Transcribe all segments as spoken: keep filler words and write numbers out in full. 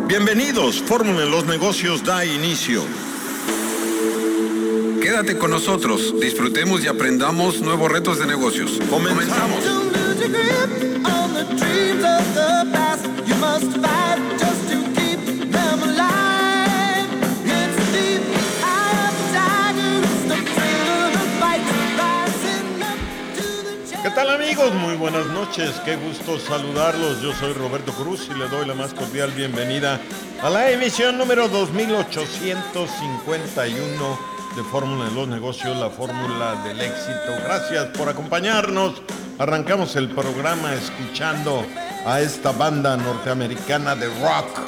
Bienvenidos, Fórmula en los Negocios da inicio. Quédate con nosotros, disfrutemos y aprendamos nuevos retos de negocios. Comenzamos. ¿Qué tal, amigos? Muy buenas noches, qué gusto saludarlos. Yo soy Roberto Cruz y le doy la más cordial bienvenida a la emisión número dos mil ochocientos cincuenta y uno de Fórmula en los Negocios, la fórmula del éxito. Gracias por acompañarnos. Arrancamos el programa escuchando a esta banda norteamericana de rock,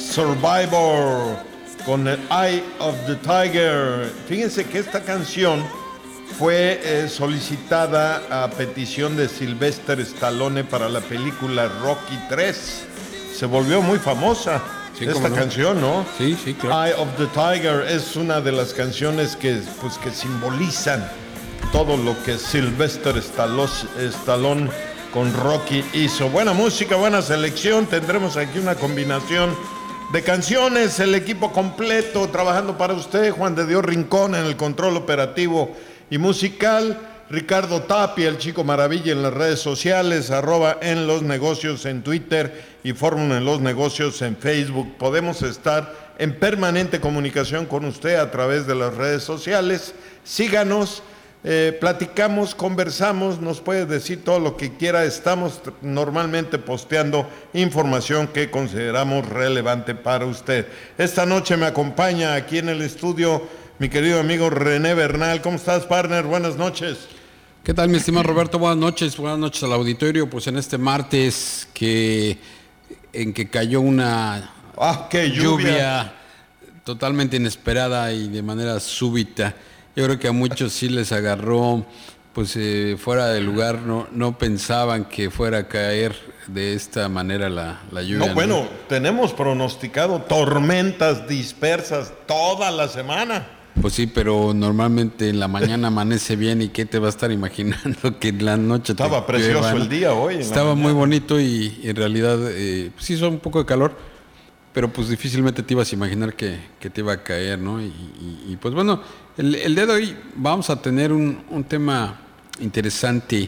Survivor, con el Eye of the Tiger. Fíjense que esta canción fue eh, solicitada a petición de Sylvester Stallone para la película Rocky tres. Se volvió muy famosa sí, esta no. canción, ¿no? Sí, sí, claro. Eye of the Tiger es una de las canciones que, pues, que simbolizan todo lo que Sylvester Stallone con Rocky hizo. Buena música, buena selección. Tendremos aquí una combinación de canciones, el equipo completo trabajando para usted. Juan de Dios Rincón en el control operativo y musical, Ricardo Tapia, el Chico Maravilla en las redes sociales, arroba en los negocios en Twitter y Fórmula en los Negocios en Facebook. Podemos estar en permanente comunicación con usted a través de las redes sociales. Síganos, eh, platicamos, conversamos, nos puede decir todo lo que quiera. Estamos normalmente posteando información que consideramos relevante para usted. Esta noche me acompaña aquí en el estudio mi querido amigo René Bernal. ¿Cómo estás, partner? Buenas noches. ¿Qué tal, mi estimado Roberto? Buenas noches, buenas noches al auditorio. Pues en este martes que en que cayó una ah, qué lluvia. lluvia totalmente inesperada y de manera súbita. Yo creo que a muchos sí les agarró pues eh, fuera de lugar, no, no pensaban que fuera a caer de esta manera la, la lluvia. No, bueno, ¿no? Tenemos pronosticado tormentas dispersas toda la semana. Pues sí, pero normalmente en la mañana amanece bien, y ¿qué te va a estar imaginando que en la noche estaba te precioso llueva, ¿no? El día hoy. Estaba muy bonito y en realidad eh, pues hizo un poco de calor, pero pues difícilmente te ibas a imaginar que, que te iba a caer, ¿no? Y, y, y pues bueno, el, el día de hoy vamos a tener un, un tema interesante,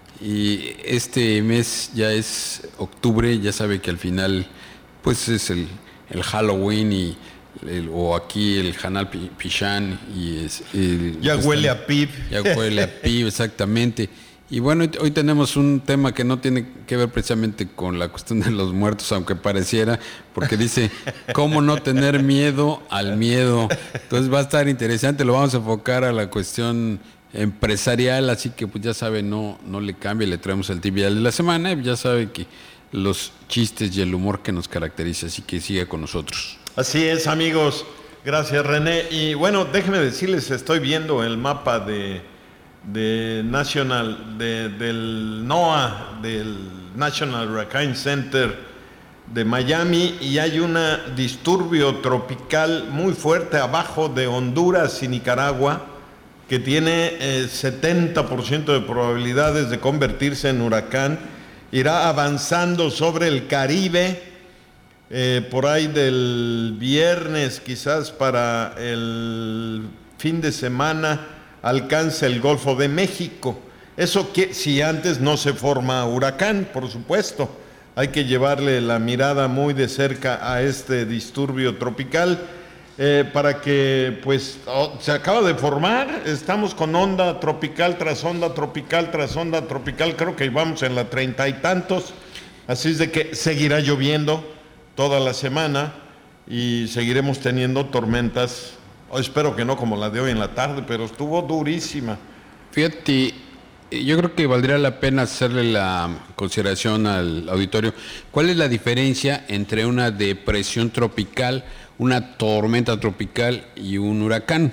y este mes ya es octubre, ya sabe que al final pues es el, el Halloween y el, o aquí el Hanal Pichán y es, el, ya pues, huele a pib. Ya huele a pib, exactamente. Y bueno, hoy, hoy tenemos un tema que no tiene que ver precisamente con la cuestión de los muertos, aunque pareciera, porque dice, ¿cómo no tener miedo al miedo? Entonces va a estar interesante, lo vamos a enfocar a la cuestión empresarial, así que pues ya sabe, no, no le cambie, le traemos el tip de la semana, y ya sabe que los chistes y el humor que nos caracteriza, así que siga con nosotros. Así es, amigos, gracias, René. Y bueno, déjeme decirles, estoy viendo el mapa de, de National, de, del NOAA, del National Hurricane Center de Miami, y hay un disturbio tropical muy fuerte abajo de Honduras y Nicaragua, que tiene eh, setenta por ciento de probabilidades de convertirse en huracán. Irá avanzando sobre el Caribe, eh, por ahí del viernes, quizás para el fin de semana, alcanza el Golfo de México. Eso que si antes no se forma huracán, por supuesto. Hay que llevarle la mirada muy de cerca a este disturbio tropical. Eh, para que pues oh, se acaba de formar, estamos con onda tropical tras onda tropical tras onda tropical, creo que vamos en la treinta y tantos, así es de que seguirá lloviendo toda la semana y seguiremos teniendo tormentas, oh, espero que no como la de hoy en la tarde, pero estuvo durísima. Fíjate, yo creo que valdría la pena hacerle la consideración al auditorio, ¿cuál es la diferencia entre una depresión tropical, una tormenta tropical y un huracán?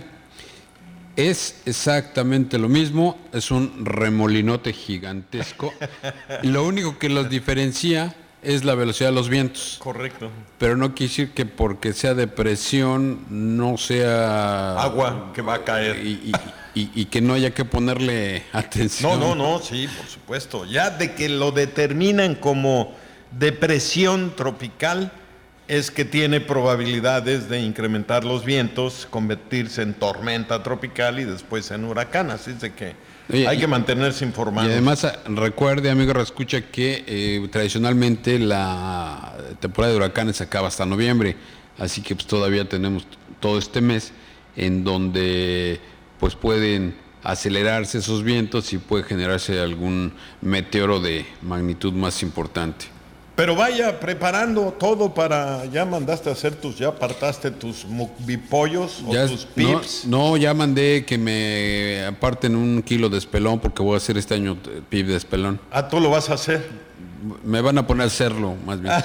Es exactamente lo mismo, es un remolinote gigantesco. Lo único que los diferencia es la velocidad de los vientos. Correcto. Pero no quiere decir que porque sea depresión no sea agua que va a caer. Y, y, y, y que no haya que ponerle atención. No, no, no, sí, por supuesto. Ya de que lo determinan como depresión tropical, es que tiene probabilidades de incrementar los vientos, convertirse en tormenta tropical y después en huracán. Así es de que Oye, hay que mantenerse informados. Y además, recuerde, amigo reescucha, que eh, tradicionalmente la temporada de huracanes acaba hasta noviembre. Así que pues todavía tenemos todo este mes en donde pues pueden acelerarse esos vientos y puede generarse algún meteoro de magnitud más importante. Pero vaya preparando todo para, ya mandaste a hacer tus, ya apartaste tus mukbipollos o ya, tus pips. No, no, ya mandé que me aparten un kilo de espelón porque voy a hacer este año pip de espelón. Ah, ¿tú lo vas a hacer? Me van a poner a hacerlo, más bien.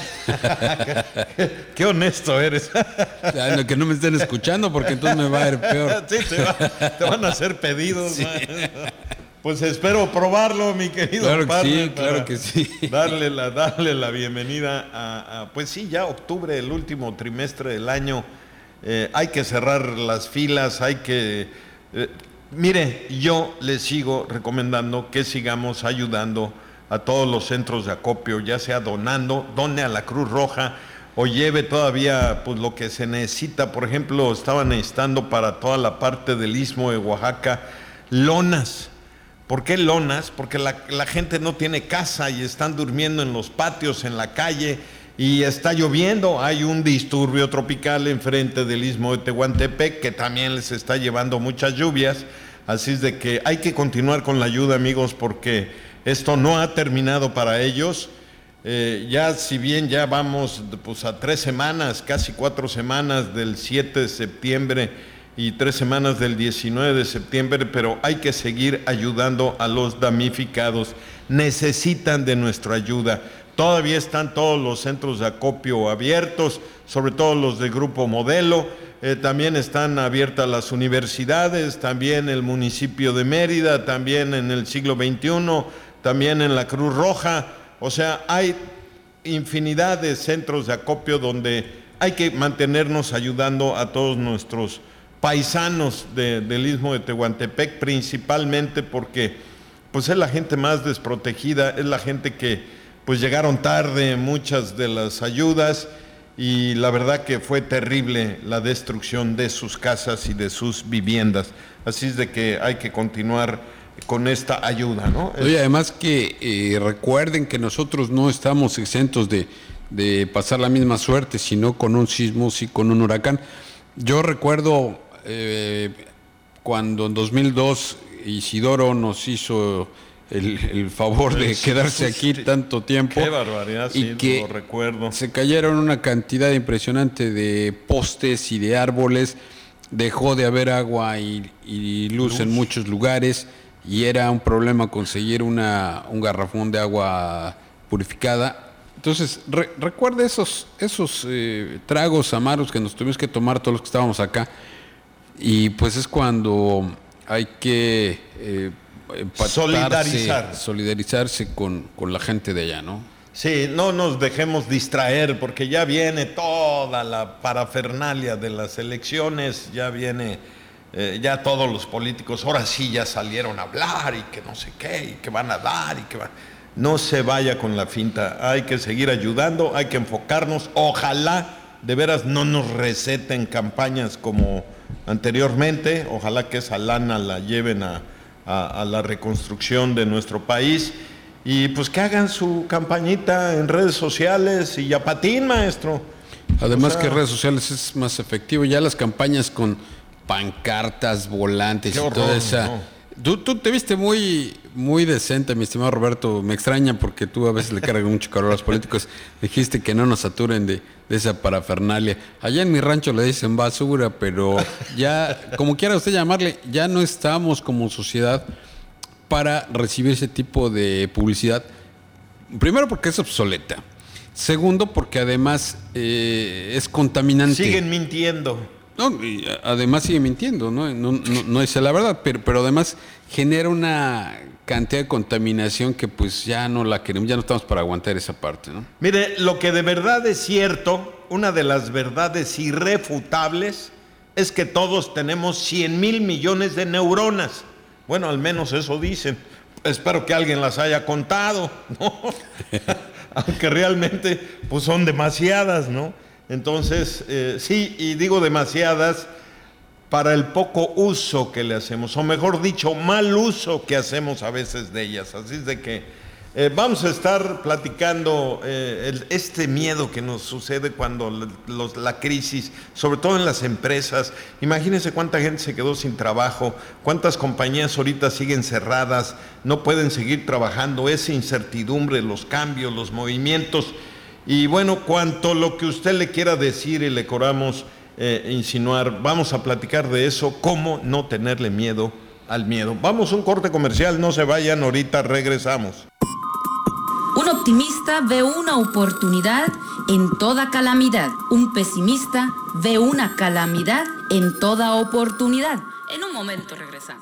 qué, qué honesto eres. Ya, no, que no me estén escuchando porque entonces me va a ir peor. Sí, te, va, te van a hacer pedidos. Sí. Pues espero probarlo, mi querido claro padre. Que sí, claro que sí. Darle la, darle la bienvenida a, a, pues sí, ya octubre, el último trimestre del año. Eh, hay que cerrar las filas, hay que... Eh, mire, yo les sigo recomendando que sigamos ayudando a todos los centros de acopio, ya sea donando, done a la Cruz Roja o lleve todavía pues lo que se necesita. Por ejemplo, estaban necesitando para toda la parte del Istmo de Oaxaca lonas. ¿Por qué lonas? Porque la, la gente no tiene casa y están durmiendo en los patios, en la calle, y está lloviendo. Hay un disturbio tropical enfrente del Istmo de Tehuantepec que también les está llevando muchas lluvias. Así es de que hay que continuar con la ayuda, amigos, porque esto no ha terminado para ellos. Eh, ya si bien ya vamos pues, a tres semanas, casi cuatro semanas del siete de septiembre y tres semanas del diecinueve de septiembre, pero hay que seguir ayudando a los damnificados. Necesitan de nuestra ayuda. Todavía están todos los centros de acopio abiertos, sobre todo los de Grupo Modelo. Eh, también están abiertas las universidades, también el municipio de Mérida, también en el siglo veintiuno, también en la Cruz Roja. O sea, hay infinidad de centros de acopio donde hay que mantenernos ayudando a todos nuestros paisanos de, del Istmo de Tehuantepec, principalmente porque pues es la gente más desprotegida, es la gente que pues llegaron tarde muchas de las ayudas, y la verdad que fue terrible la destrucción de sus casas y de sus viviendas. Así es de que hay que continuar con esta ayuda, ¿no? Oye, además que eh, recuerden que nosotros no estamos exentos de, de pasar la misma suerte, sino con un sismo, sí, con un huracán. Yo recuerdo eh, cuando en dos mil dos Isidoro nos hizo el, el favor de sí, quedarse sí, aquí sí, tanto tiempo. Qué barbaridad, y sí, que lo recuerdo. Se cayeron una cantidad impresionante de postes y de árboles, dejó de haber agua y, y luz, luz en muchos lugares, y era un problema conseguir una, un garrafón de agua purificada. Entonces, re, recuerda esos, esos eh, tragos amargos que nos tuvimos que tomar todos los que estábamos acá, y pues es cuando hay que eh, solidarizar. solidarizarse con, con la gente de allá, ¿no? Sí, no nos dejemos distraer, porque ya viene toda la parafernalia de las elecciones, ya viene, eh, ya todos los políticos, ahora sí ya salieron a hablar y que no sé qué, y que van a dar, y que van... No se vaya con la finta, hay que seguir ayudando, hay que enfocarnos, ojalá de veras no nos receten campañas como anteriormente, ojalá que esa lana la lleven a, a, a la reconstrucción de nuestro país, y pues que hagan su campañita en redes sociales y ya patín, maestro. Además, o sea, que redes sociales es más efectivo, ya las campañas con pancartas, volantes y horror, toda esa... No. Tú, tú te viste muy, muy decente, mi estimado Roberto. Me extraña porque tú a veces le cargas mucho calor a los políticos. Dijiste que no nos saturen de, de esa parafernalia. Allá en mi rancho le dicen basura, pero ya, como quiera usted llamarle, ya no estamos como sociedad para recibir ese tipo de publicidad. Primero porque es obsoleta. Segundo porque además eh, es contaminante. Siguen mintiendo. No, y además sigue mintiendo, ¿no? No, no, no dice la verdad, pero, pero además genera una cantidad de contaminación que pues ya no la queremos, ya no estamos para aguantar esa parte, ¿no? Mire, lo que de verdad es cierto, una de las verdades irrefutables es que todos tenemos cien mil millones de neuronas. Bueno, al menos eso dicen. Espero que alguien las haya contado, ¿no? Aunque realmente pues son demasiadas, ¿no? Entonces, eh, sí, y digo demasiadas para el poco uso que le hacemos, o mejor dicho, mal uso que hacemos a veces de ellas. Así es de que eh, vamos a estar platicando eh, el, este miedo que nos sucede cuando los, la crisis, sobre todo en las empresas. Imagínense cuánta gente se quedó sin trabajo, cuántas compañías ahorita siguen cerradas, no pueden seguir trabajando, esa incertidumbre, los cambios, los movimientos. Y bueno, cuanto lo que usted le quiera decir y le queramos eh, insinuar, vamos a platicar de eso, cómo no tenerle miedo al miedo. Vamos a un corte comercial, no se vayan, ahorita regresamos. Un optimista ve una oportunidad en toda calamidad. Un pesimista ve una calamidad en toda oportunidad. En un momento regresamos.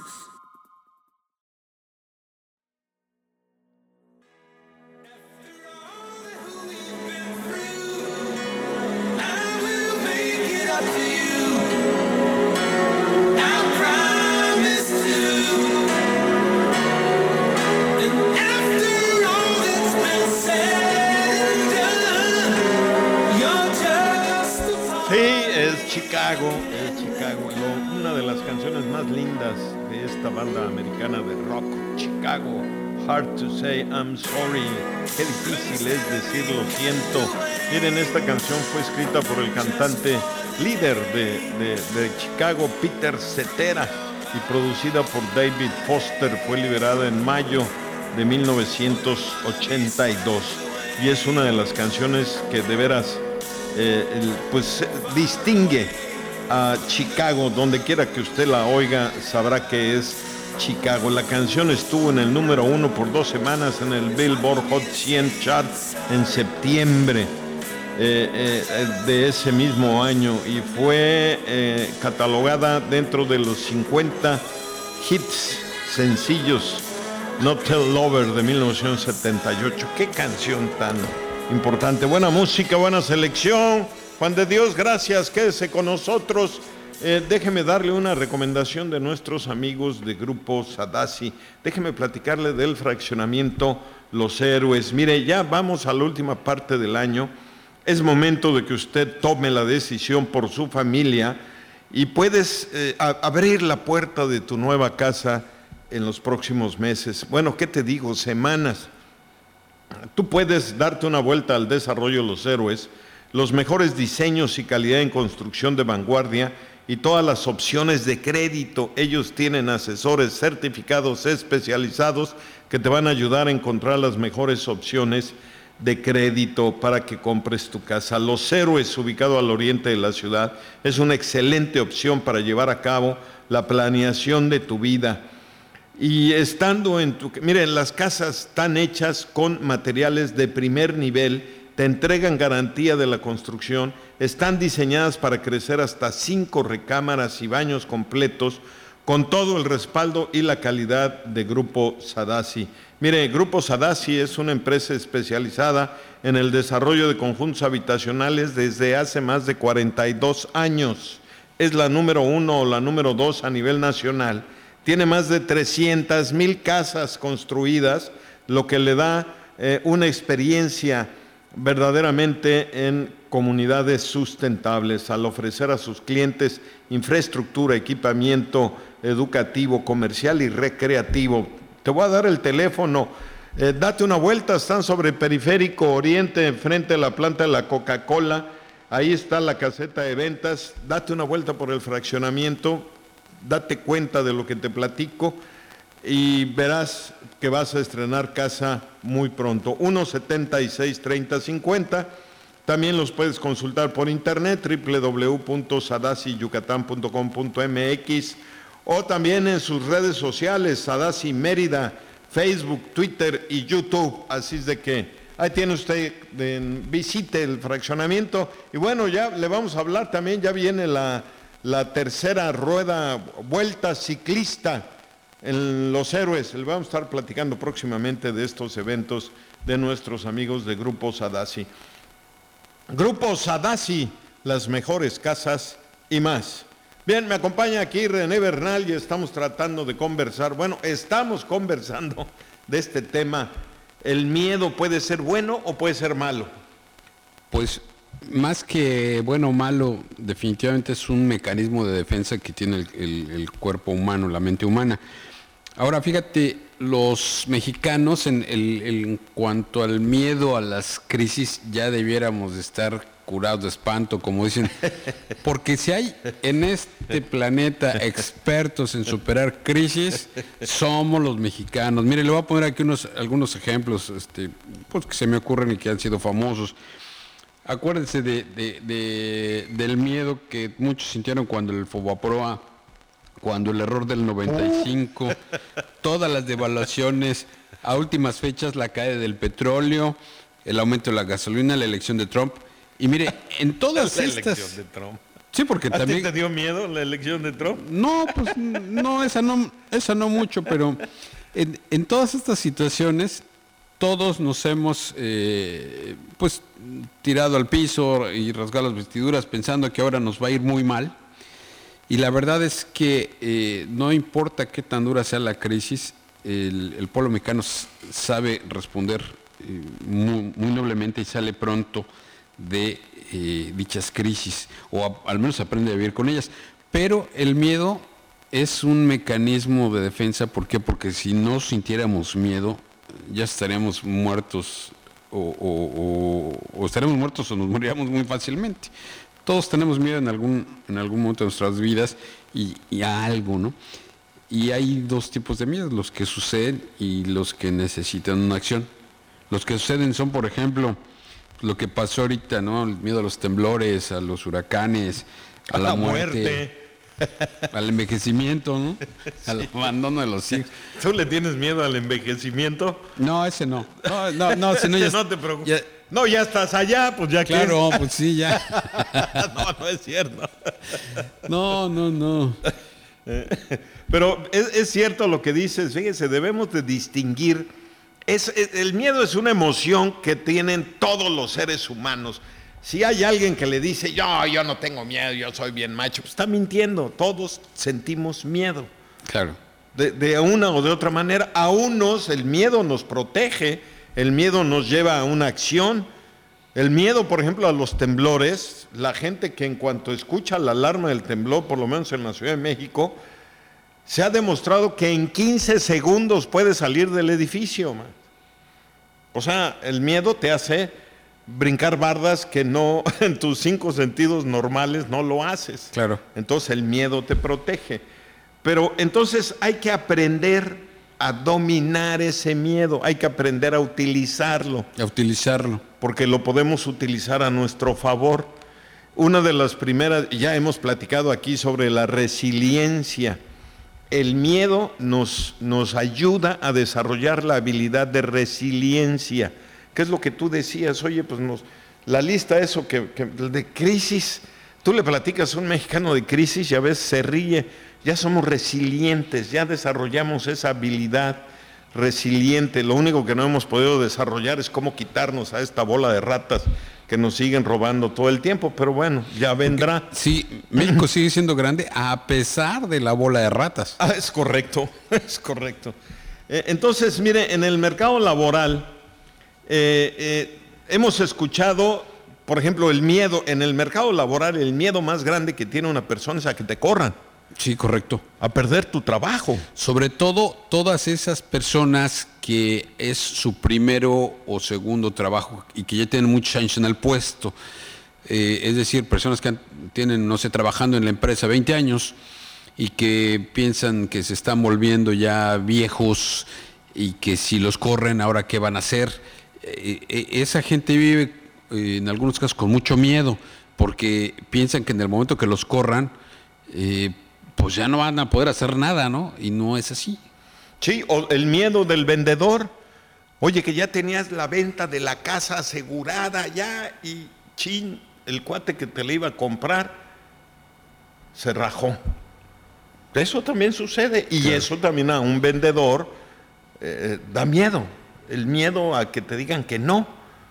Chicago, es Chicago, lo, una de las canciones más lindas de esta banda americana de rock, Chicago. Hard to say I'm sorry. Qué difícil es decir lo siento. Miren, esta canción fue escrita por el cantante líder de, de, de Chicago, Peter Cetera, y producida por David Foster. Fue liberada en mayo de mil novecientos ochenta y dos y es una de las canciones que de veras Eh, el, pues distingue a Chicago. Donde quiera que usted la oiga sabrá que es Chicago. La canción estuvo en el número uno por dos semanas en el Billboard Hot cien chart en septiembre eh, eh, de ese mismo año y fue eh, catalogada dentro de los cincuenta hits sencillos Not Tell Lover de mil novecientos setenta y ocho. Qué canción tan importante, buena música, buena selección. Juan de Dios, gracias, quédese con nosotros. Eh, déjeme darle una recomendación de nuestros amigos de Grupo Sadasi. Déjeme platicarle del fraccionamiento Los Héroes. Mire, ya vamos a la última parte del año. Es momento de que usted tome la decisión por su familia y puedes eh, a, abrir la puerta de tu nueva casa en los próximos meses. Bueno, ¿qué te digo? Semanas. Tú puedes darte una vuelta al desarrollo Los Héroes, los mejores diseños y calidad en construcción de vanguardia y todas las opciones de crédito. Ellos tienen asesores certificados especializados que te van a ayudar a encontrar las mejores opciones de crédito para que compres tu casa. Los Héroes, ubicado al oriente de la ciudad, es una excelente opción para llevar a cabo la planeación de tu vida. Y estando en tu... Miren, las casas están hechas con materiales de primer nivel, te entregan garantía de la construcción, están diseñadas para crecer hasta cinco recámaras y baños completos, con todo el respaldo y la calidad de Grupo Sadasi. Mire, Grupo Sadasi es una empresa especializada en el desarrollo de conjuntos habitacionales desde hace más de cuarenta y dos años. Es la número uno o la número dos a nivel nacional. Tiene más de trescientas mil casas construidas, lo que le da eh, una experiencia verdaderamente en comunidades sustentables al ofrecer a sus clientes infraestructura, equipamiento educativo, comercial y recreativo. Te voy a dar el teléfono, eh, date una vuelta, están sobre Periférico Oriente, frente a la planta de la Coca-Cola, ahí está la caseta de ventas, date una vuelta por el fraccionamiento, date cuenta de lo que te platico y verás que vas a estrenar casa muy pronto. uno setenta y seis, treinta, cincuenta. También los puedes consultar por internet, doble u doble u doble u punto sadasi yucatán punto com punto m x, o también en sus redes sociales, Sadasi Mérida, Facebook, Twitter y YouTube. Así es de que ahí tiene usted, eh, visite el fraccionamiento. Y bueno, ya le vamos a hablar también, ya viene la... la tercera rueda, vuelta ciclista en Los Héroes. Le vamos a estar platicando próximamente de estos eventos de nuestros amigos de Grupo Sadasi. Grupo Sadasi, las mejores casas y más. Bien, me acompaña aquí René Bernal y estamos tratando de conversar, bueno, estamos conversando de este tema. ¿El miedo puede ser bueno o puede ser malo? Pues más que bueno o malo, definitivamente es un mecanismo de defensa que tiene el, el, el cuerpo humano, la mente humana. Ahora, fíjate, los mexicanos en, el, en cuanto al miedo a las crisis ya debiéramos de estar curados de espanto, como dicen, porque si hay en este planeta expertos en superar crisis, somos los mexicanos. Mire, le voy a poner aquí unos algunos ejemplos este, pues, que se me ocurren y que han sido famosos. Acuérdense de, de, de, del miedo que muchos sintieron cuando el Fobaproa, cuando el error del noventa y cinco, todas las devaluaciones, a últimas fechas la caída del petróleo, el aumento de la gasolina, la elección de Trump. Y mire, en todas la estas... elección de Trump. Sí, porque ¿A también... ti te dio miedo la elección de Trump? No, pues no, esa no, esa no mucho, pero en, en todas estas situaciones todos nos hemos eh, pues tirado al piso y rasgado las vestiduras pensando que ahora nos va a ir muy mal. Y la verdad es que eh, no importa qué tan dura sea la crisis, el, el pueblo mexicano sabe responder eh, muy, muy noblemente y sale pronto de eh, dichas crisis, o a, al menos aprende a vivir con ellas. Pero el miedo es un mecanismo de defensa. ¿Por qué? Porque si no sintiéramos miedo, ya estaríamos muertos, o, o, o, o estaríamos muertos o nos moriríamos muy fácilmente. Todos tenemos miedo en algún, en algún momento de nuestras vidas y, y a algo, ¿no? Y hay dos tipos de miedos, los que suceden y los que necesitan una acción. Los que suceden son, por ejemplo, lo que pasó ahorita, ¿no? El miedo a los temblores, a los huracanes, a, a la, la muerte, muerte, al envejecimiento, ¿no? Sí. Al abandono de los hijos. ¿Tú le tienes miedo al envejecimiento? No, ese no. No, no, no, ese no, ya, no te preocupes. Ya, no, ya estás allá, pues ya que... Claro, pues sí, ya. No, no es cierto. No, no, no. Pero es, es cierto lo que dices, fíjese, debemos de distinguir, es, es, el miedo es una emoción que tienen todos los seres humanos. Si hay alguien que le dice, yo, yo no tengo miedo, yo soy bien macho, pues está mintiendo, todos sentimos miedo. Claro. De, de una o de otra manera, a unos el miedo nos protege, el miedo nos lleva a una acción. El miedo, por ejemplo, a los temblores, la gente que en cuanto escucha la alarma del temblor, por lo menos en la Ciudad de México, se ha demostrado que en quince segundos puede salir del edificio, man. O sea, el miedo te hace brincar bardas que no, en tus cinco sentidos normales no lo haces. Claro. Entonces el miedo te protege. Pero entonces hay que aprender a dominar ese miedo, hay que aprender a utilizarlo. A utilizarlo. Porque lo podemos utilizar a nuestro favor. Una de las primeras, ya hemos platicado aquí sobre la resiliencia. El miedo nos, nos ayuda a desarrollar la habilidad de resiliencia. ¿Qué es lo que tú decías? Oye, pues nos, la lista eso que, que de crisis, tú le platicas a un mexicano de crisis y a veces se ríe. Ya somos resilientes, ya desarrollamos esa habilidad resiliente. Lo único que no hemos podido desarrollar es cómo quitarnos a esta bola de ratas que nos siguen robando todo el tiempo, pero bueno, ya vendrá. Porque, sí, México sigue siendo grande a pesar de la bola de ratas. Ah, es correcto, es correcto. Eh, entonces, mire, en el mercado laboral eh, eh, hemos escuchado, por ejemplo, el miedo. En el mercado laboral, el miedo más grande que tiene una persona es a que te corran. Sí, correcto. A perder tu trabajo. Sobre todo todas esas personas que es su primero o segundo trabajo y que ya tienen muchos años en el puesto. Eh, es decir, personas que han, tienen, no sé, trabajando en la empresa veinte años y que piensan que se están volviendo ya viejos y que si los corren, ahora qué van a hacer. Eh, eh, esa gente vive eh, en algunos casos con mucho miedo porque piensan que en el momento que los corran, eh, pues ya no van a poder hacer nada, ¿no? Y no es así. Sí, o el miedo del vendedor. Oye, que ya tenías la venta de la casa asegurada ya y chin, el cuate que te la iba a comprar se rajó. Eso también sucede y claro. Eso también a un vendedor eh, da miedo. El miedo a que te digan que no.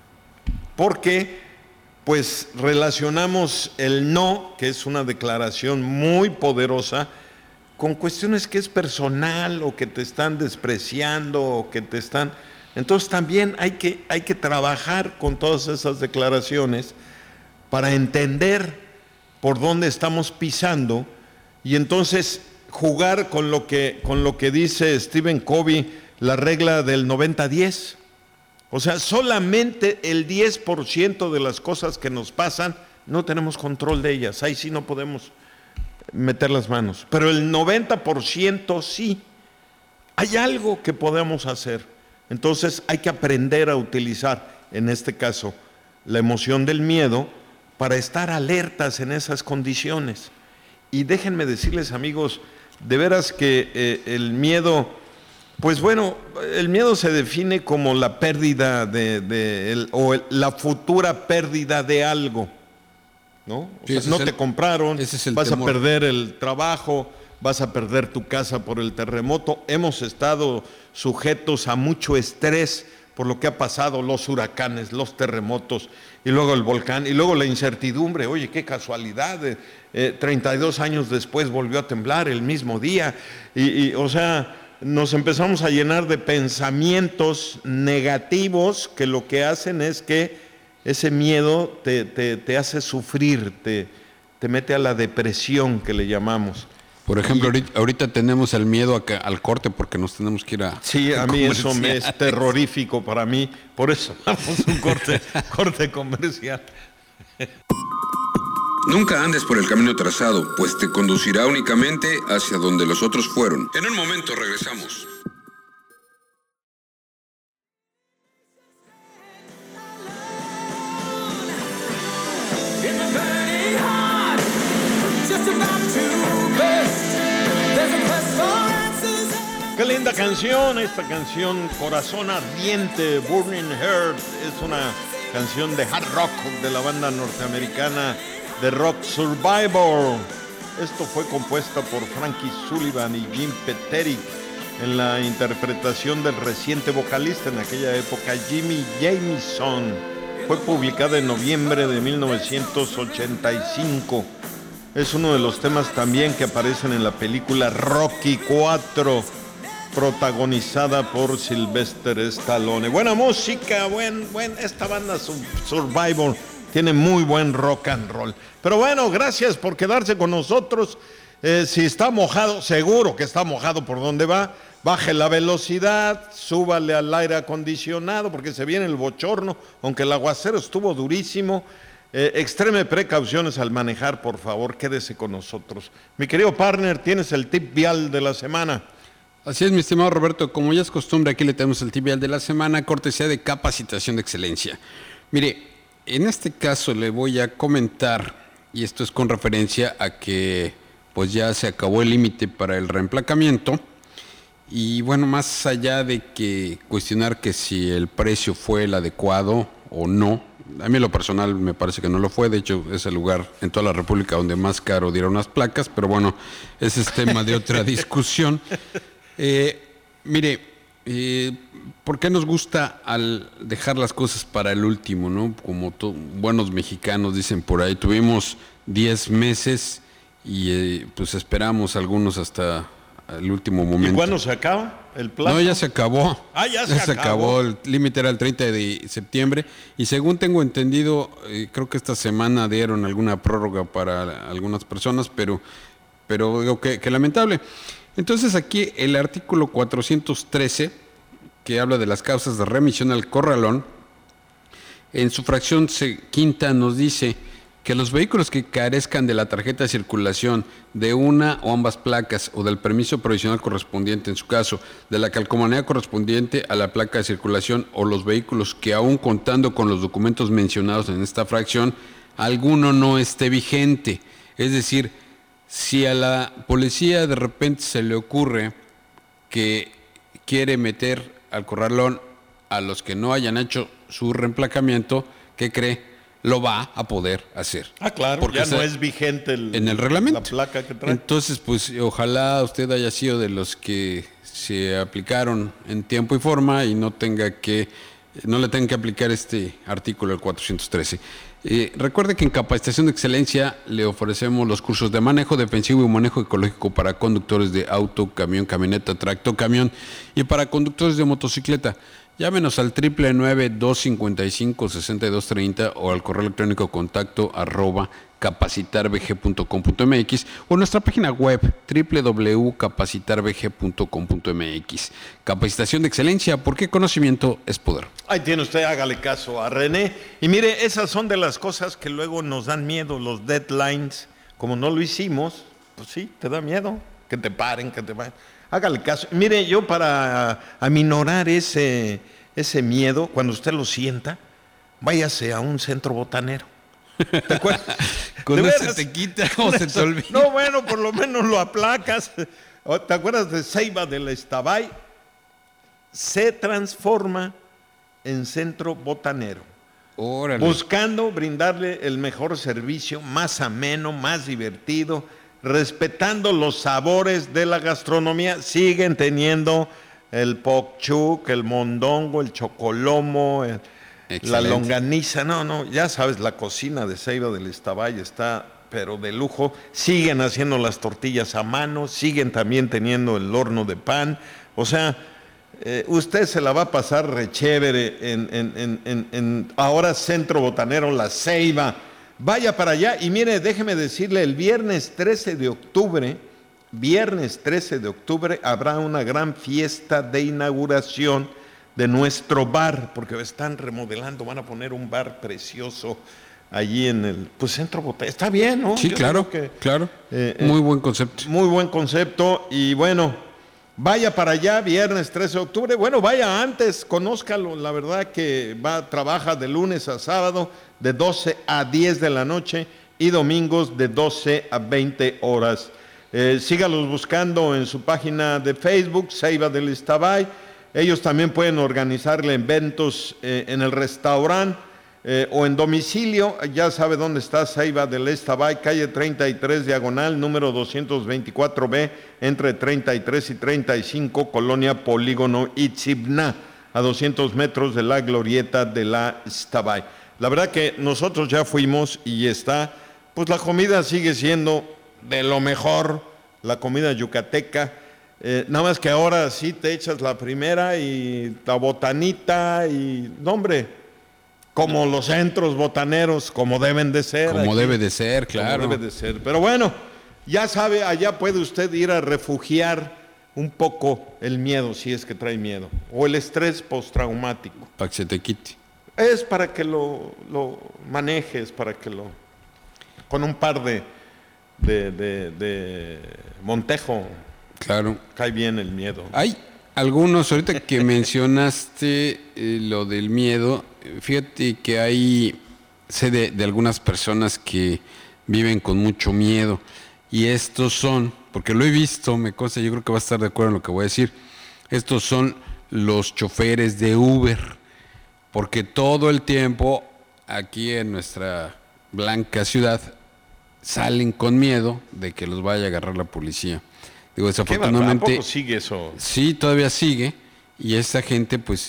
Porque pues relacionamos el no, que es una declaración muy poderosa, con cuestiones que es personal o que te están despreciando o que te están... Entonces también hay que, hay que trabajar con todas esas declaraciones para entender por dónde estamos pisando y entonces jugar con lo que, con lo que dice Stephen Covey, la regla del noventa diez. O sea, solamente el diez por ciento de las cosas que nos pasan no tenemos control de ellas. Ahí sí no podemos meter las manos. Pero el noventa por ciento sí. Hay algo que podemos hacer. Entonces hay que aprender a utilizar, en este caso, la emoción del miedo para estar alertas en esas condiciones. Y déjenme decirles, amigos, de veras que eh, el miedo, pues bueno, el miedo se define como la pérdida de, de el, o el, la futura pérdida de algo, ¿no? O sí, sea, no el, te compraron, es vas temor. a perder el trabajo, vas a perder tu casa por el terremoto. Hemos estado sujetos a mucho estrés por lo que ha pasado, los huracanes, los terremotos, y luego el volcán, y luego la incertidumbre. Oye, qué casualidad, eh, treinta y dos años después volvió a temblar el mismo día, y, y o sea, nos empezamos a llenar de pensamientos negativos que lo que hacen es que ese miedo te, te, te hace sufrir, te, te mete a la depresión que le llamamos. Por ejemplo, ahorita, ahorita tenemos el miedo a que, al corte porque nos tenemos que ir a... Sí, a mí eso me es terrorífico para mí, por eso vamos un corte, corte comercial. Nunca andes por el camino trazado, pues te conducirá únicamente hacia donde los otros fueron. En un momento regresamos. Qué linda canción, esta canción Corazón Ardiente, Burning Heart, es una canción de hard rock de la banda norteamericana de rock Survivor. Esto fue compuesta por Frankie Sullivan y Jim Peterick en la interpretación del reciente vocalista en aquella época, Jimmy Jamison. Fue publicada en noviembre de mil novecientos ochenta y cinco. Es uno de los temas también que aparecen en la película Rocky cuatro, protagonizada por Sylvester Stallone. Buena música, buen, buen, esta banda Survivor tiene muy buen rock and roll. Pero bueno, gracias por quedarse con nosotros. Eh, si está mojado, seguro que está mojado por donde va, baje la velocidad, súbale al aire acondicionado porque se viene el bochorno, aunque el aguacero estuvo durísimo. Eh, extreme precauciones al manejar, por favor, quédese con nosotros. Mi querido partner, tienes el tip vial de la semana. Así es, mi estimado Roberto, como ya es costumbre, aquí le tenemos el tip vial de la semana, cortesía de Capacitación de Excelencia. Mire, en este caso le voy a comentar, y esto es con referencia a que pues ya se acabó el límite para el reemplacamiento, y bueno, más allá de que cuestionar que si el precio fue el adecuado o no, a mí en lo personal me parece que no lo fue. De hecho es el lugar en toda la República donde más caro dieron las placas, pero bueno, ese es tema de otra discusión. Eh, mire, eh, ¿por qué nos gusta al dejar las cosas para el último, no? Como to- buenos mexicanos dicen por ahí, tuvimos diez meses y eh, pues esperamos algunos hasta el último momento. ¿Y cuándo se acaba el plazo? No, ya se acabó. Ah, ya se ya se acabó. acabó. El límite era el treinta de septiembre y según tengo entendido, eh, creo que esta semana dieron alguna prórroga para algunas personas, pero, pero digo que, que lamentable. Entonces aquí el artículo cuatrocientos trece, que habla de las causas de remisión al corralón, en su fracción quinta nos dice que los vehículos que carezcan de la tarjeta de circulación de una o ambas placas o del permiso provisional correspondiente, en su caso, de la calcomanía correspondiente a la placa de circulación, o los vehículos que aún contando con los documentos mencionados en esta fracción, alguno no esté vigente. Es decir, si a la policía de repente se le ocurre que quiere meter al corralón a los que no hayan hecho su reemplacamiento, ¿qué cree? Lo va a poder hacer. Ah, claro, porque ya no es vigente el, en el reglamento. La placa que trae. Entonces, pues ojalá usted haya sido de los que se aplicaron en tiempo y forma y no tenga que, no le tengan que aplicar este artículo, el cuatrocientos trece. Eh, recuerde que en Capacitación de Excelencia le ofrecemos los cursos de manejo defensivo y manejo ecológico para conductores de auto, camión, camioneta, tractor, camión y para conductores de motocicleta. Llámenos al triple nueve dos cincuenta y cinco sesenta y dos treinta o al correo electrónico contacto arroba capacitarvg punto com punto mx o nuestra página web doble u doble u doble u punto capacitarvg punto com punto mx. Capacitación de excelencia, porque conocimiento es poder. Ahí tiene usted, hágale caso a René. Y mire, esas son de las cosas que luego nos dan miedo, los deadlines. Como no lo hicimos, pues sí, te da miedo que te paren, que te paren. Hágale caso. Mire, yo para aminorar ese, ese miedo, cuando usted lo sienta, váyase a un centro botanero. ¿Te acuerdas? Con eso te quita o se te olvida. No, bueno, por lo menos lo aplacas. ¿Te acuerdas de Ceiba del Estabay? Se transforma en centro botanero. Órale. Buscando brindarle el mejor servicio, más ameno, más divertido, respetando los sabores de la gastronomía. Siguen teniendo el pokchuk, el mondongo, el chocolomo, el, la longaniza. No, no, ya sabes, la cocina de Ceiba del Estabay está, pero de lujo. Siguen haciendo las tortillas a mano, siguen también teniendo el horno de pan. O sea, eh, usted se la va a pasar re chévere en, en, en, en, en ahora Centro Botanero La Ceiba. Vaya para allá y mire, déjeme decirle, el viernes trece de octubre, viernes trece de octubre habrá una gran fiesta de inauguración de nuestro bar, porque están remodelando, van a poner un bar precioso allí en el pues, Centro Botanero. Está bien, ¿no? Sí, Yo claro, que, claro. Eh, muy eh, buen concepto. Muy buen concepto y bueno, vaya para allá, viernes trece de octubre. Bueno, vaya antes, conózcalo. La verdad que va, trabaja de lunes a sábado de doce a diez de la noche y domingos de doce a veinte horas. Eh, sígalos buscando en su página de Facebook, Ceiba del Estabay. Ellos también pueden organizarle eventos eh, en el restaurante eh, o en domicilio. Ya sabe dónde está Ceiba del Estabay, calle treinta y tres, diagonal, número doscientos veinticuatro B, entre treinta y tres y treinta y cinco, Colonia Polígono Itzibná, a doscientos metros de la glorieta de la Estabay. La verdad que nosotros ya fuimos y está, pues la comida sigue siendo de lo mejor, la comida yucateca. Eh, nada más que ahora sí te echas la primera y la botanita y, no hombre, como los centros botaneros, como deben de ser. Como aquí, debe de ser, claro. Como debe de ser. Pero bueno, ya sabe, allá puede usted ir a refugiar un poco el miedo, si es que trae miedo, o el estrés postraumático. Para que se te quite. Es para que lo, lo manejes, para que lo... Con un par de, de, de, de Montejo, claro, cae bien el miedo. Hay algunos, ahorita que mencionaste eh, lo del miedo, fíjate que hay, sé de, de algunas personas que viven con mucho miedo, y estos son, porque lo he visto, me consta, yo creo que va a estar de acuerdo en lo que voy a decir, estos son los choferes de Uber. Porque todo el tiempo aquí en nuestra blanca ciudad salen con miedo de que los vaya a agarrar la policía. Digo, desafortunadamente... ¿Tampoco sigue eso? Sí, todavía sigue. Y esta gente, pues,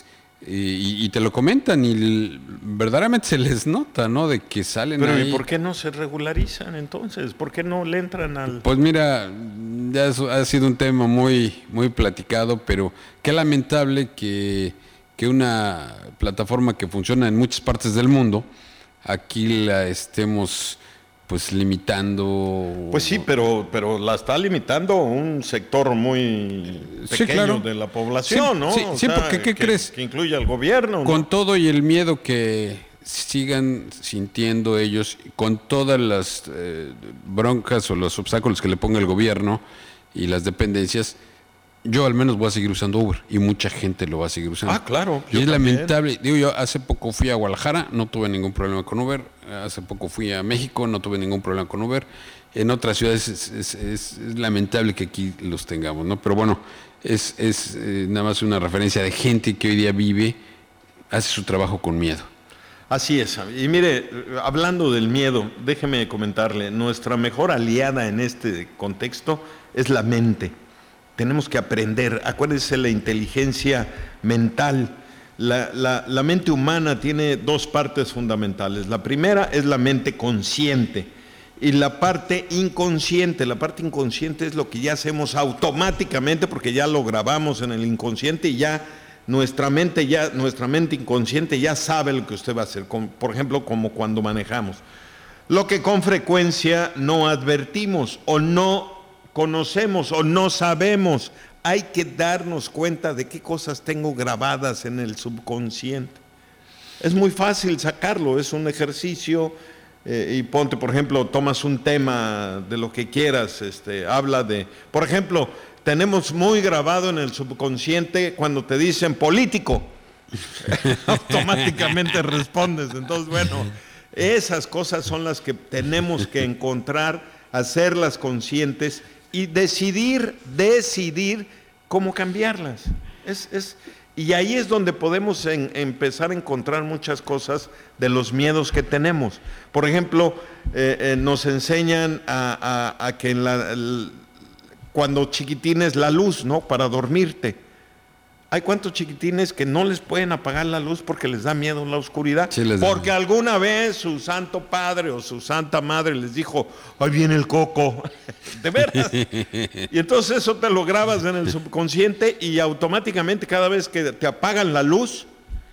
y, y te lo comentan y verdaderamente se les nota, ¿no? De que salen Pero ahí. ¿y por qué no se regularizan entonces? ¿Por qué no le entran al...? Pues mira, ya eso ha sido un tema muy, muy platicado, pero qué lamentable que... que una plataforma que funciona en muchas partes del mundo, aquí la estemos pues limitando. Pues sí, pero, pero la está limitando un sector muy pequeño, sí, claro, de la población, sí, ¿no? Sí, o sí sea, porque ¿qué que, crees? Que incluye al gobierno, ¿no? Con todo y el miedo que sigan sintiendo ellos, con todas las eh, broncas o los obstáculos que le ponga el gobierno y las dependencias, yo al menos voy a seguir usando Uber y mucha gente lo va a seguir usando. Ah, claro. Y es también lamentable. Digo, yo hace poco fui a Guadalajara, no tuve ningún problema con Uber. Hace poco fui a México, no tuve ningún problema con Uber. En otras ciudades es, es, es, es lamentable que aquí los tengamos, ¿no? Pero bueno, es, es eh, nada más una referencia de gente que hoy día vive, hace su trabajo con miedo. Así es. Y mire, hablando del miedo, déjeme comentarle, nuestra mejor aliada en este contexto es la mente. Tenemos que aprender, acuérdense, la inteligencia mental. La, la, la mente humana tiene dos partes fundamentales. La primera es la mente consciente y la parte inconsciente. La parte inconsciente es lo que ya hacemos automáticamente porque ya lo grabamos en el inconsciente y ya nuestra mente ya, nuestra mente inconsciente ya sabe lo que usted va a hacer, como, por ejemplo, como cuando manejamos. Lo que con frecuencia no advertimos o no conocemos o no sabemos. Hay que darnos cuenta de qué cosas tengo grabadas en el subconsciente. Es muy fácil sacarlo, es un ejercicio. Eh, y ponte, por ejemplo, tomas un tema de lo que quieras, este, habla de, por ejemplo, tenemos muy grabado en el subconsciente cuando te dicen político, automáticamente respondes. Entonces, bueno, esas cosas son las que tenemos que encontrar, hacerlas conscientes y decidir, decidir cómo cambiarlas. Es, es, y ahí es donde podemos en, empezar a encontrar muchas cosas de los miedos que tenemos. Por ejemplo, eh, eh, nos enseñan a, a, a que en la, el, cuando chiquitines la luz, ¿no? Para dormirte. Hay cuantos chiquitines que no les pueden apagar la luz porque les da miedo la oscuridad. Sí, porque da. Alguna vez su santo padre o su santa madre les dijo, ahí viene el coco. De veras. Y entonces eso te lo grabas en el subconsciente y automáticamente cada vez que te apagan la luz,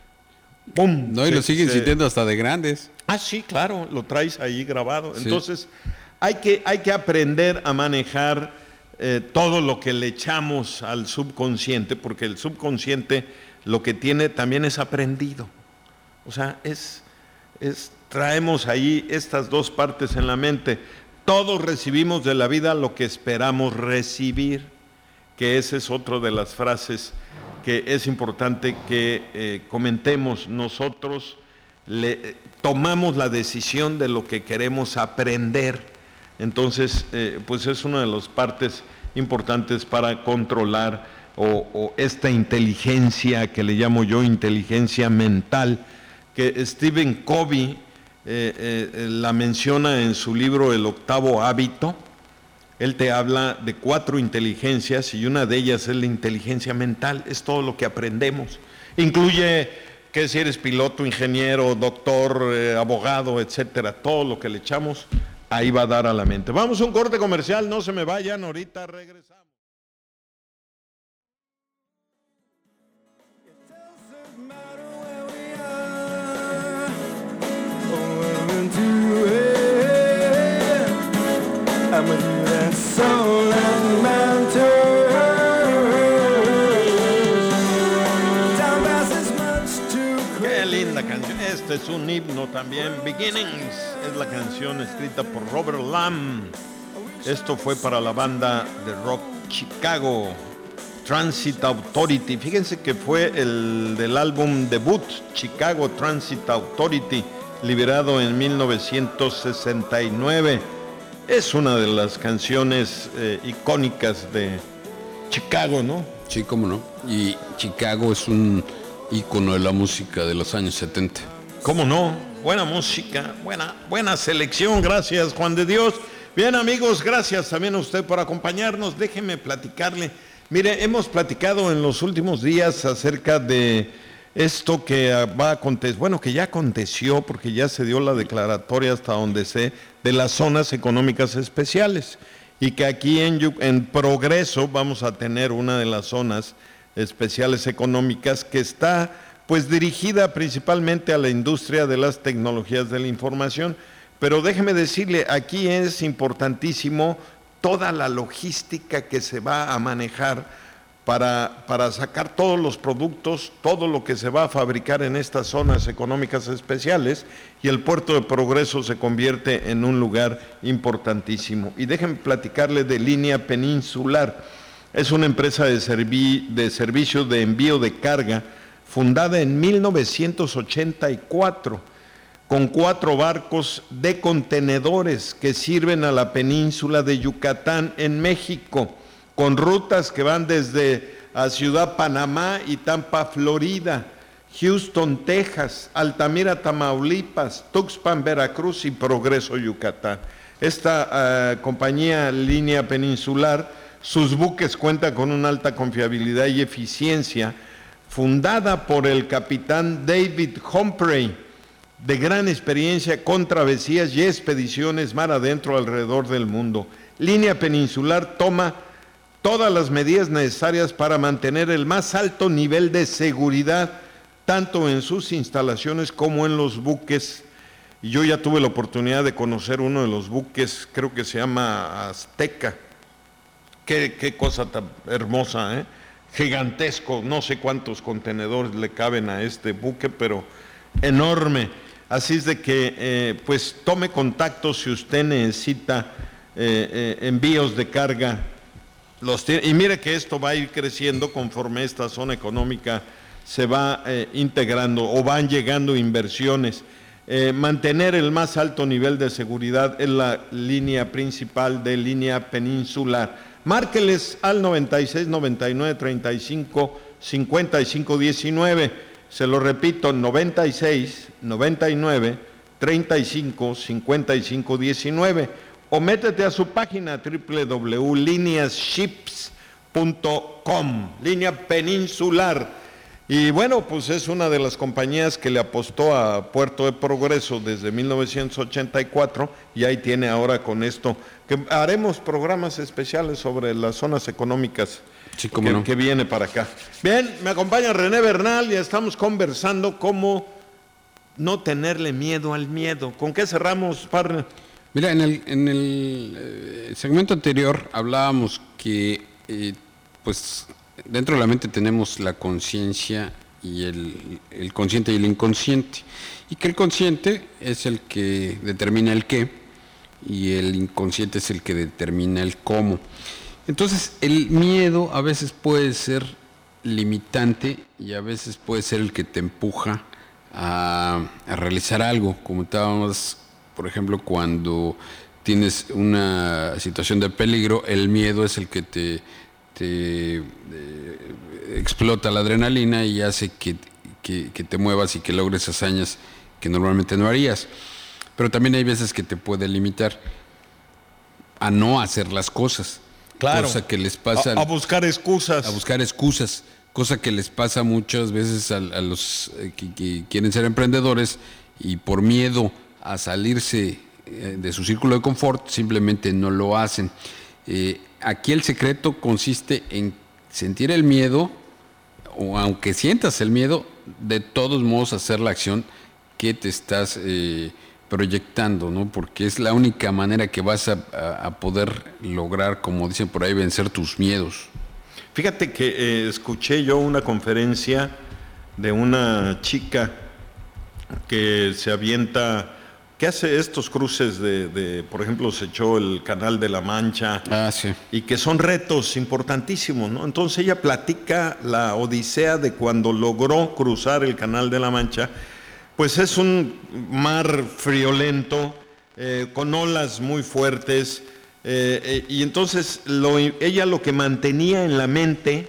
¡pum! No, y se, lo siguen se... sintiendo hasta de grandes. Ah, sí, claro, lo traes ahí grabado. Sí. Entonces hay que, hay que aprender a manejar Eh, todo lo que le echamos al subconsciente, porque el subconsciente lo que tiene también es aprendido. O sea, es, es traemos ahí estas dos partes en la mente. Todos recibimos de la vida lo que esperamos recibir, que esa es otra de las frases que es importante que eh, comentemos. Nosotros le, eh, tomamos la decisión de lo que queremos aprender. Entonces, eh, pues es una de las partes importantes para controlar o, o esta inteligencia que le llamo yo inteligencia mental, que Stephen Covey eh, eh, la menciona en su libro El octavo hábito. Él te habla de cuatro inteligencias y una de ellas es la inteligencia mental, es todo lo que aprendemos. Incluye que si eres piloto, ingeniero, doctor, eh, abogado, etcétera, todo lo que le echamos ahí va a dar a la mente. Vamos a un corte comercial, no se me vayan, ahorita regresamos. Qué linda canción. Este es un himno también. Beginnings es la canción escrita por Robert Lamb. Esto fue para la banda de rock Chicago, Transit Authority. Fíjense que fue el del álbum debut, Chicago Transit Authority, liberado en mil novecientos sesenta y nueve. Es una de las canciones eh, icónicas de Chicago, ¿no? Sí, cómo no. Y Chicago es un ícono de la música de los años setenta. ¿Cómo no? Buena música, buena, buena selección. Gracias, Juan de Dios. Bien, amigos, gracias también a usted por acompañarnos. Déjeme platicarle. Mire, hemos platicado en los últimos días acerca de esto que va a acontecer, bueno, que ya aconteció porque ya se dio la declaratoria hasta donde sé de las zonas económicas especiales y que aquí en, en Progreso vamos a tener una de las zonas especiales económicas que está pues dirigida principalmente a la industria de las tecnologías de la información. Pero déjeme decirle, aquí es importantísimo toda la logística que se va a manejar para, para sacar todos los productos, todo lo que se va a fabricar en estas zonas económicas especiales, y el puerto de Progreso se convierte en un lugar importantísimo. Y déjenme platicarle de Línea Peninsular. Es una empresa de, servi- de servicio de envío de carga fundada en mil novecientos ochenta y cuatro, con cuatro barcos de contenedores que sirven a la península de Yucatán en México, con rutas que van desde a Ciudad Panamá y Tampa, Florida, Houston, Texas, Altamira, Tamaulipas, Tuxpan, Veracruz y Progreso, Yucatán. Esta uh, compañía Línea Peninsular, sus buques cuentan con una alta confiabilidad y eficiencia, fundada por el capitán David Humphrey, de gran experiencia con travesías y expediciones mar adentro alrededor del mundo. Línea Peninsular toma todas las medidas necesarias para mantener el más alto nivel de seguridad, tanto en sus instalaciones como en los buques. Y yo ya tuve la oportunidad de conocer uno de los buques, creo que se llama Azteca. Qué, qué cosa tan hermosa, ¿eh? Gigantesco, no sé cuántos contenedores le caben a este buque, pero enorme. Así es de que, eh, pues, tome contacto si usted necesita eh, eh, envíos de carga. Los tiene, y mire que esto va a ir creciendo conforme esta zona económica se va eh, integrando o van llegando inversiones. Eh, mantener el más alto nivel de seguridad es la línea principal de línea peninsular. Márqueles al noventa y seis, noventa y nueve, treinta y cinco, cincuenta y cinco diecinueve. Se lo repito, noventa y seis, noventa y nueve, treinta y cinco, cincuenta y cinco diecinueve. O métete a su página doble u doble u doble u punto líneas ships punto com, línea peninsular. Y bueno, pues es una de las compañías que le apostó a Puerto de Progreso desde mil novecientos ochenta y cuatro y ahí tiene ahora con esto, que haremos programas especiales sobre las zonas económicas sí, cómo que, no. que viene para acá. Bien, me acompaña René Bernal y estamos conversando cómo no tenerle miedo al miedo. ¿Con qué cerramos, partner? Mira, en el, en el eh, segmento anterior hablábamos que eh, pues dentro de la mente tenemos la conciencia y el, el consciente y el inconsciente, y que el consciente es el que determina el qué y el inconsciente es el que determina el cómo. Entonces el miedo a veces puede ser limitante y a veces puede ser el que te empuja a, a realizar algo, como estábamos, por ejemplo, cuando tienes una situación de peligro, el miedo es el que te te eh, explota la adrenalina y hace que, que, que te muevas y que logres hazañas que normalmente no harías. Pero también hay veces que te puede limitar a no hacer las cosas. Claro. Cosa que les pasa a, a buscar excusas. A buscar excusas. Cosa que les pasa muchas veces a, a los eh, que, que quieren ser emprendedores y por miedo a salirse eh, de su círculo de confort simplemente no lo hacen. Eh, aquí el secreto consiste en sentir el miedo, o aunque sientas el miedo, de todos modos hacer la acción que te estás eh, proyectando, ¿no? Porque es la única manera que vas a, a, a poder lograr, como dicen por ahí, vencer tus miedos. Fíjate que eh, escuché yo una conferencia de una chica que se avienta, que hace estos cruces de, de, por ejemplo, se echó el Canal de la Mancha, ah, sí. y que son retos importantísimos, ¿no? Entonces ella platica la odisea de cuando logró cruzar el Canal de la Mancha. Pues es un mar friolento, eh, con olas muy fuertes, eh, eh, y entonces lo, ella lo que mantenía en la mente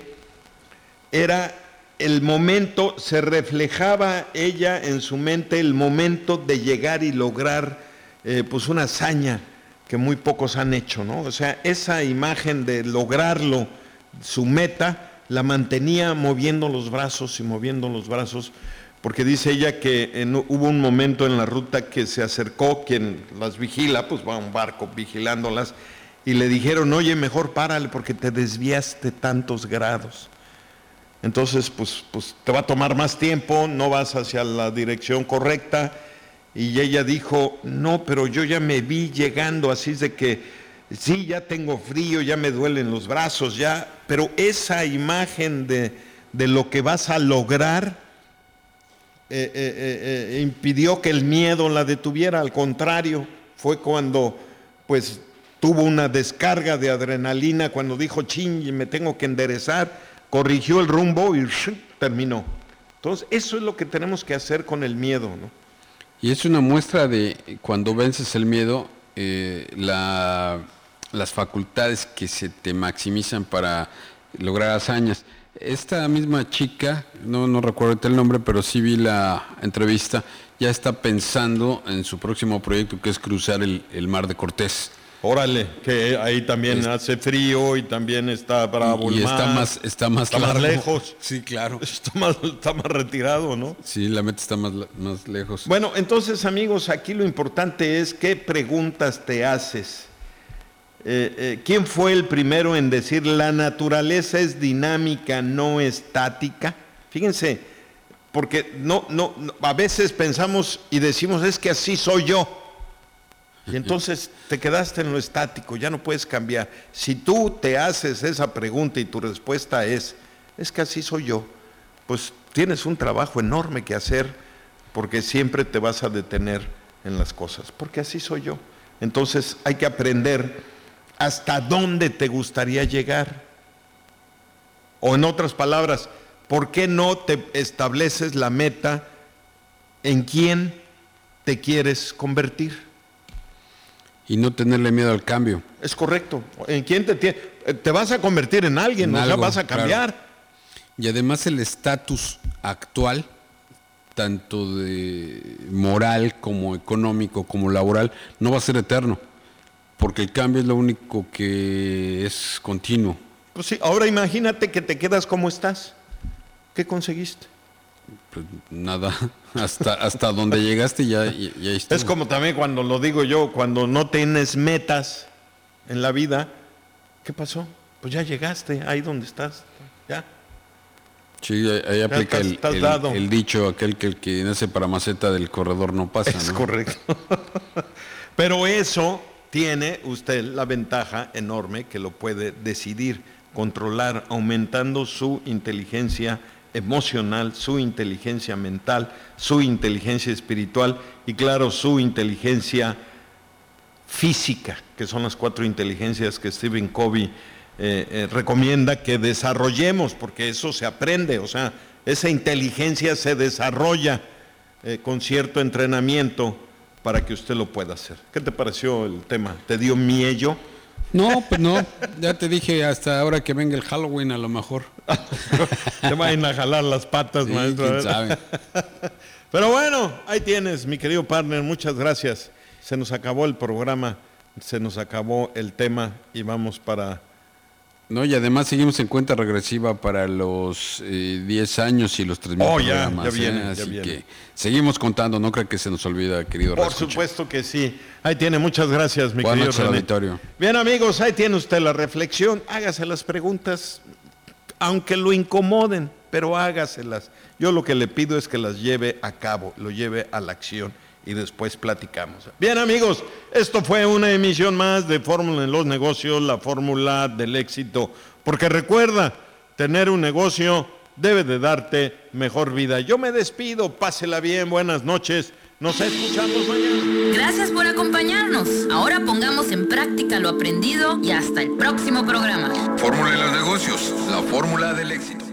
era el momento, se reflejaba ella en su mente el momento de llegar y lograr eh, pues una hazaña que muy pocos han hecho, ¿no? O sea, esa imagen de lograrlo, su meta, la mantenía moviendo los brazos y moviendo los brazos, porque dice ella que en, hubo un momento en la ruta que se acercó quien las vigila, pues va un barco vigilándolas, y le dijeron, oye, mejor párale porque te desviaste tantos grados. Entonces, pues, pues te va a tomar más tiempo, no vas hacia la dirección correcta. Y ella dijo, no, pero yo ya me vi llegando, así es de que, sí, ya tengo frío, ya me duelen los brazos, ya, pero esa imagen de, de lo que vas a lograr eh, eh, eh, impidió que el miedo la detuviera. Al contrario, fue cuando, pues, tuvo una descarga de adrenalina, cuando dijo, ching, me tengo que enderezar, corrigió el rumbo y terminó. Entonces, eso es lo que tenemos que hacer con el miedo, ¿no? Y es una muestra de cuando vences el miedo, eh, la, las facultades que se te maximizan para lograr hazañas. Esta misma chica, no, no recuerdo el nombre, pero sí vi la entrevista, ya está pensando en su próximo proyecto, que es cruzar el, el Mar de Cortés. Órale, que ahí también es, hace frío y también está bravo y el está mar. más está más, está más lejos. Sí, claro. Está más, está más retirado, ¿no? Sí, la meta está más, más lejos. Bueno, entonces, amigos, aquí lo importante es qué preguntas te haces. Eh, eh, ¿Quién fue el primero en decir la naturaleza es dinámica, no estática? Fíjense, porque no, no, no, a veces pensamos y decimos es que así soy yo. Y entonces te quedaste en lo estático, ya no puedes cambiar. Si tú te haces esa pregunta y tu respuesta es, es que así soy yo, pues tienes un trabajo enorme que hacer porque siempre te vas a detener en las cosas, porque así soy yo. Entonces hay que aprender hasta dónde te gustaría llegar. O en otras palabras, ¿por qué no te estableces la meta en quién te quieres convertir? Y no tenerle miedo al cambio. Es correcto. ¿En quién te tiene? Te vas a convertir en alguien, en o algo, sea, vas a cambiar. Claro. Y además el estatus actual, tanto de moral como económico como laboral, no va a ser eterno, porque el cambio es lo único que es continuo. Pues sí, ahora imagínate que te quedas como estás. ¿Qué conseguiste? Pues nada, hasta hasta donde llegaste ya, ya, ya está. Es como también cuando lo digo yo, cuando no tienes metas en la vida, ¿qué pasó? Pues ya llegaste, ahí donde estás, ya. Sí, ahí aplica estás, el, estás el, el dicho aquel que el que nace para maceta del corredor no pasa, es ¿no? Correcto. Pero eso tiene usted la ventaja enorme que lo puede decidir, controlar, aumentando su inteligencia emocional, su inteligencia mental, su inteligencia espiritual y claro, su inteligencia física, que son las cuatro inteligencias que Stephen Covey eh, eh, recomienda que desarrollemos, porque eso se aprende, o sea, esa inteligencia se desarrolla eh, con cierto entrenamiento para que usted lo pueda hacer. ¿Qué te pareció el tema? ¿Te dio miedo? No, pues no, ya te dije, hasta ahora que venga el Halloween a lo mejor. Te vayan a jalar las patas, sí, maestro. ¿quién sabe? Pero bueno, ahí tienes, mi querido partner, muchas gracias. Se nos acabó el programa, se nos acabó el tema y vamos para... No, y además seguimos en cuenta regresiva para los eh, diez años y los tres mil oh, ya, programas. ya viene, ¿eh? ya Así viene. que seguimos contando, no creo que se nos olvida, querido Por Rascucha. supuesto que sí. Ahí tiene, muchas gracias, mi Buenas querido noches al René. auditorio. Bien, amigos, ahí tiene usted la reflexión. Hágase las preguntas, aunque lo incomoden, pero hágaselas. Yo lo que le pido es que las lleve a cabo, lo lleve a la acción y después platicamos. Bien, amigos, esto fue una emisión más de Fórmula en los Negocios, la fórmula del éxito. Porque recuerda, tener un negocio debe de darte mejor vida. Yo me despido, pásela bien, buenas noches, nos escuchamos mañana. Gracias por acompañarnos. Ahora pongamos en práctica lo aprendido y hasta el próximo programa. Fórmula en los Negocios, la fórmula del éxito.